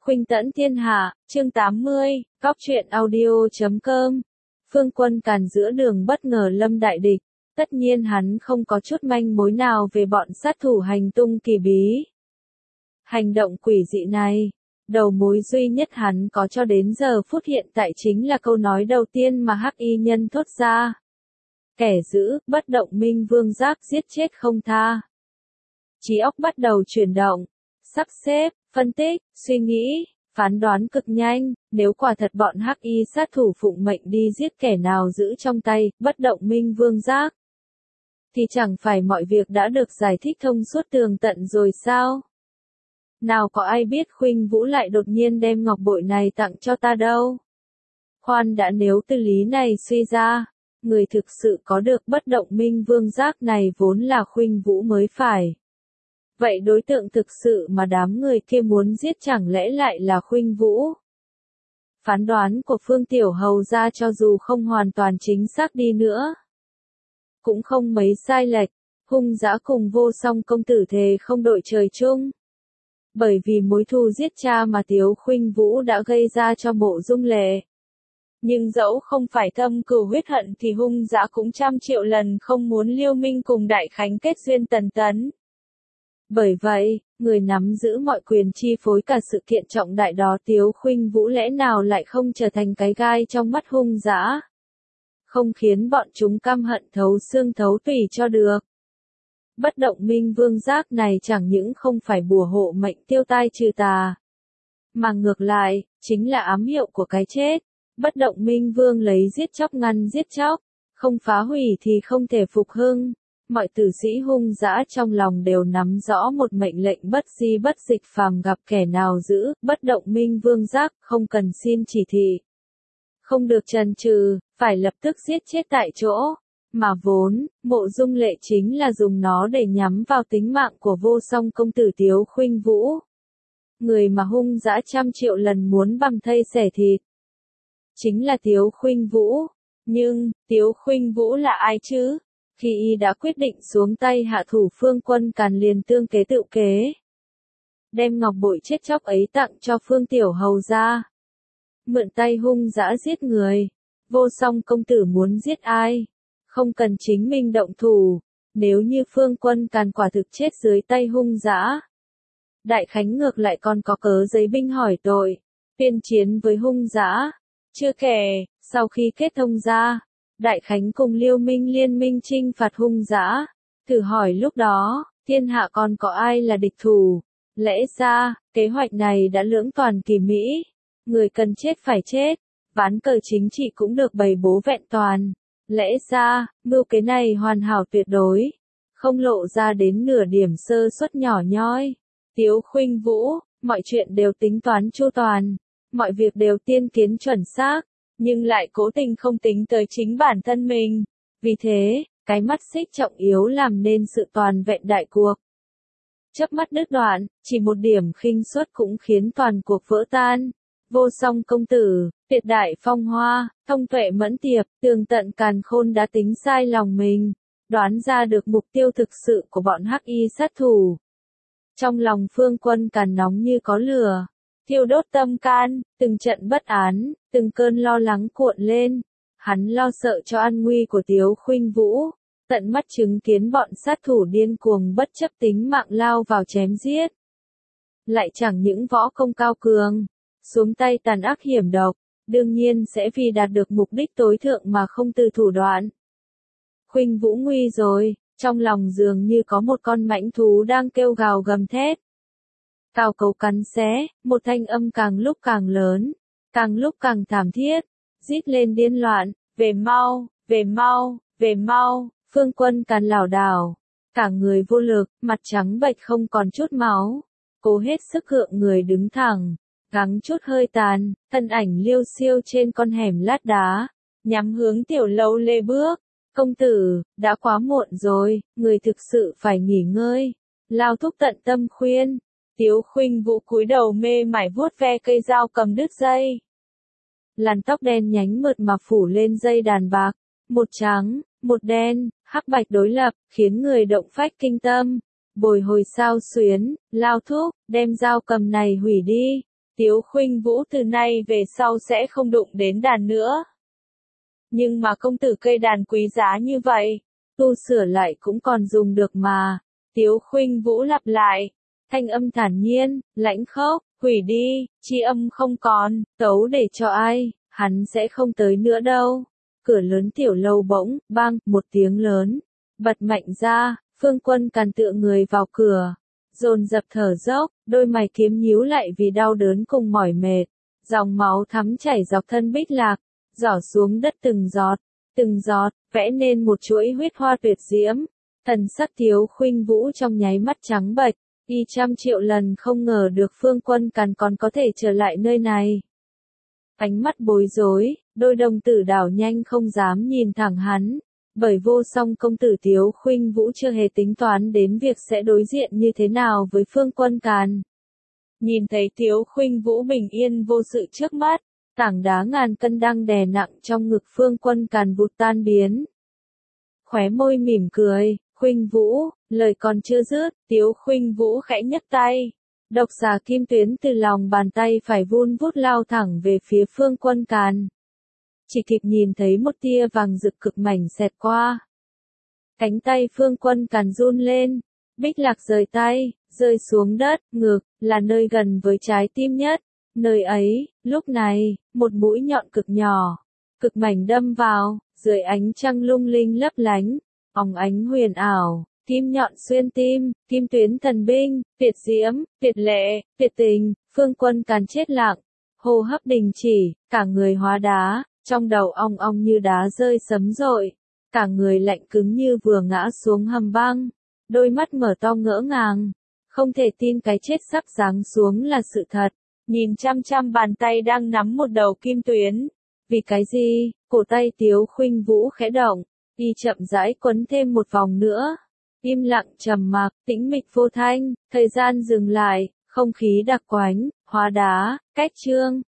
Khuynh tẫn thiên hạ, chương 80, góc truyện audio.com. Phương Quân Càn giữa đường bất ngờ lâm đại địch, tất nhiên hắn không có chút manh mối nào về bọn sát thủ hành tung kỳ bí. Hành động quỷ dị này, đầu mối duy nhất hắn có cho đến giờ phút hiện tại chính là câu nói đầu tiên mà Hắc Y Nhân thốt ra. Kẻ giữ, bất động minh vương giác giết chết không tha. Trí óc bắt đầu chuyển động, sắp xếp, phân tích, suy nghĩ, phán đoán cực nhanh, nếu quả thật bọn Hắc Y sát thủ phụng mệnh đi giết kẻ nào giữ trong tay, bất động minh vương giác, thì chẳng phải mọi việc đã được giải thích thông suốt tường tận rồi sao? Nào có ai biết Khuynh Vũ lại đột nhiên đem ngọc bội này tặng cho ta đâu. Khoan đã, nếu từ lý này suy ra, người thực sự có được bất động minh vương giác này vốn là Khuynh Vũ mới phải. Vậy đối tượng thực sự mà đám người kia muốn giết chẳng lẽ lại là Khuynh Vũ? Phán đoán của Phương Tiểu Hầu ra cho dù không hoàn toàn chính xác đi nữa, cũng không mấy sai lệch. Hung dã cùng Vô Song công tử thề không đội trời chung. Bởi vì mối thù giết cha mà Tiếu Khuynh Vũ đã gây ra cho Mộ Dung Lệ. Nhưng dẫu không phải thâm cừu huyết hận thì Hung dã cũng trăm triệu lần không muốn Liêu Minh cùng Đại Khánh kết duyên tần tấn. Bởi vậy, người nắm giữ mọi quyền chi phối cả sự kiện trọng đại đó, Tiếu Khuynh Vũ lẽ nào lại không trở thành cái gai trong mắt Hung dã, không khiến bọn chúng căm hận thấu xương thấu tủy cho được. Bất động minh vương giác này chẳng những không phải bùa hộ mệnh tiêu tai trừ tà, mà ngược lại, chính là ám hiệu của cái chết. Bất động minh vương lấy giết chóc ngăn giết chóc, không phá hủy thì không thể phục hưng. Mọi tử sĩ Hung dã trong lòng đều nắm rõ một mệnh lệnh bất di bất dịch, phàm gặp kẻ nào giữ bất động minh vương giác, không cần xin chỉ thị, không được chần chừ, phải lập tức giết chết tại chỗ. Mà vốn, Mộ Dung Lệ chính là dùng nó để nhắm vào tính mạng của Vô Song công tử Tiếu Khuynh Vũ, người mà Hung dã trăm triệu lần muốn băm thây xẻ thịt. Chính là Tiếu Khuynh Vũ. Nhưng, Tiếu Khuynh Vũ là ai chứ? Khi y đã quyết định xuống tay hạ thủ Phương Quân Càn liền tương kế tự kế, đem ngọc bội chết chóc ấy tặng cho Phương Tiểu Hầu ra, mượn tay Hung dã giết người. Vô Song công tử muốn giết ai, không cần chính mình động thủ. Nếu như Phương Quân Càn quả thực chết dưới tay Hung dã, Đại Khánh ngược lại còn có cớ giấy binh hỏi tội, tuyên chiến với Hung dã. Chưa kể, sau khi kết thông ra, Đại Khánh cùng Liêu Minh liên minh chinh phạt Hung dã. Thử hỏi lúc đó, thiên hạ còn có ai là địch thủ? Lẽ ra, kế hoạch này đã lưỡng toàn kỳ mỹ. Người cần chết phải chết, ván cờ chính trị cũng được bày bố vẹn toàn. Lẽ ra, mưu kế này hoàn hảo tuyệt đối, không lộ ra đến nửa điểm sơ suất nhỏ nhoi. Tiếu Khuynh Vũ, mọi chuyện đều tính toán chu toàn, mọi việc đều tiên kiến chuẩn xác, nhưng lại cố tình không tính tới chính bản thân mình. Vì thế, cái mắt xích trọng yếu làm nên sự toàn vẹn đại cuộc. Chớp mắt đứt đoạn, chỉ một điểm khinh suất cũng khiến toàn cuộc vỡ tan. Vô Song công tử, tuyệt đại phong hoa, thông tuệ mẫn tiệp, tường tận càn khôn đã tính sai lòng mình, đoán ra được mục tiêu thực sự của bọn Hắc Y sát thủ. Trong lòng Phương Quân Càn nóng như có lửa, thiêu đốt tâm can, từng trận bất án, từng cơn lo lắng cuộn lên. Hắn lo sợ cho an nguy của Tiếu Khuynh Vũ, tận mắt chứng kiến bọn sát thủ điên cuồng bất chấp tính mạng lao vào chém giết. Lại chẳng những võ công cao cường, xuống tay tàn ác hiểm độc, đương nhiên sẽ vì đạt được mục đích tối thượng mà không từ thủ đoạn. Khuynh Vũ nguy rồi, trong lòng dường như có một con mãnh thú đang kêu gào gầm thét. Cào cấu cắn xé, một thanh âm càng lúc càng lớn, càng lúc càng thảm thiết, rít lên điên loạn, về mau, về mau, về mau. Phương Quân Càn lảo đảo, cả người vô lực, mặt trắng bệch không còn chút máu, cố hết sức gượng người đứng thẳng, gắng chút hơi tàn, thân ảnh liêu xiêu trên con hẻm lát đá, nhắm hướng Tiểu Lâu lê bước. Công tử, đã quá muộn rồi, người thực sự phải nghỉ ngơi. Lao thúc tận tâm khuyên. Tiếu Khuynh Vũ cúi đầu mê mải vuốt ve cây dao cầm đứt dây. Làn tóc đen nhánh mượt mà phủ lên dây đàn bạc, một trắng, một đen, hắc bạch đối lập, khiến người động phách kinh tâm. Bồi hồi sao xuyến, Lao thúc, đem dao cầm này hủy đi. Tiếu Khuynh Vũ từ nay về sau sẽ không đụng đến đàn nữa. Nhưng mà công tử cây đàn quý giá như vậy, tu sửa lại cũng còn dùng được mà. Tiếu Khuynh Vũ lặp lại, thanh âm thản nhiên, lãnh khốc, hủy đi, chi âm không còn, tấu để cho ai, hắn sẽ không tới nữa đâu. Cửa lớn tiểu lâu bỗng, bang, một tiếng lớn, bật mạnh ra, Phương Quân Càn tựa người vào cửa, dồn dập thở dốc, đôi mày kiếm nhíu lại vì đau đớn cùng mỏi mệt, dòng máu thắm chảy dọc thân Bích Lạc, rỏ xuống đất từng giọt, vẽ nên một chuỗi huyết hoa tuyệt diễm. Thần sắc Tiếu Khuynh Vũ trong nháy mắt trắng bệch, y 100.000.000 lần không ngờ được Phương Quân Càn còn có thể trở lại nơi này. Ánh mắt bối rối, đôi đồng tử đảo nhanh không dám nhìn thẳng hắn, bởi vô song công tử Tiếu Khuynh Vũ chưa hề tính toán đến việc sẽ đối diện như thế nào với Phương Quân Càn. Nhìn thấy Tiếu Khuynh Vũ bình yên vô sự trước mắt, tảng đá ngàn cân đang đè nặng trong ngực Phương Quân Càn vụt tan biến. Khóe môi mỉm cười, Khuynh Vũ, lời còn chưa dứt, Tiếu Khuynh Vũ khẽ nhấc tay. Độc xà kim tuyến từ lòng bàn tay phải vun vút lao thẳng về phía Phương Quân Càn. Chỉ kịp nhìn thấy một tia vàng rực cực mảnh xẹt qua. Cánh tay Phương Quân Càn run lên, Bích Lạc rời tay, rơi xuống đất, ngực, là nơi gần với trái tim nhất. Nơi ấy, lúc này, một mũi nhọn cực nhỏ, cực mảnh đâm vào, dưới ánh trăng lung linh lấp lánh, óng ánh huyền ảo, kim nhọn xuyên tim, kim tuyến thần binh, tuyệt diễm, tuyệt lệ, tuyệt tình. Phương Quân Càn chết lặng, hô hấp đình chỉ, cả người hóa đá, trong đầu ong ong như đá rơi sấm rội, cả người lạnh cứng như vừa ngã xuống hầm băng, đôi mắt mở to ngỡ ngàng, không thể tin cái chết sắp giáng xuống là sự thật. Nhìn chăm chăm bàn tay đang nắm một đầu kim tuyến. Vì cái gì? Cổ tay Tiếu Khuynh Vũ khẽ động, y chậm rãi quấn thêm một vòng nữa. Im lặng trầm mặc, tĩnh mịch vô thanh, thời gian dừng lại, không khí đặc quánh, hóa đá, cách chương.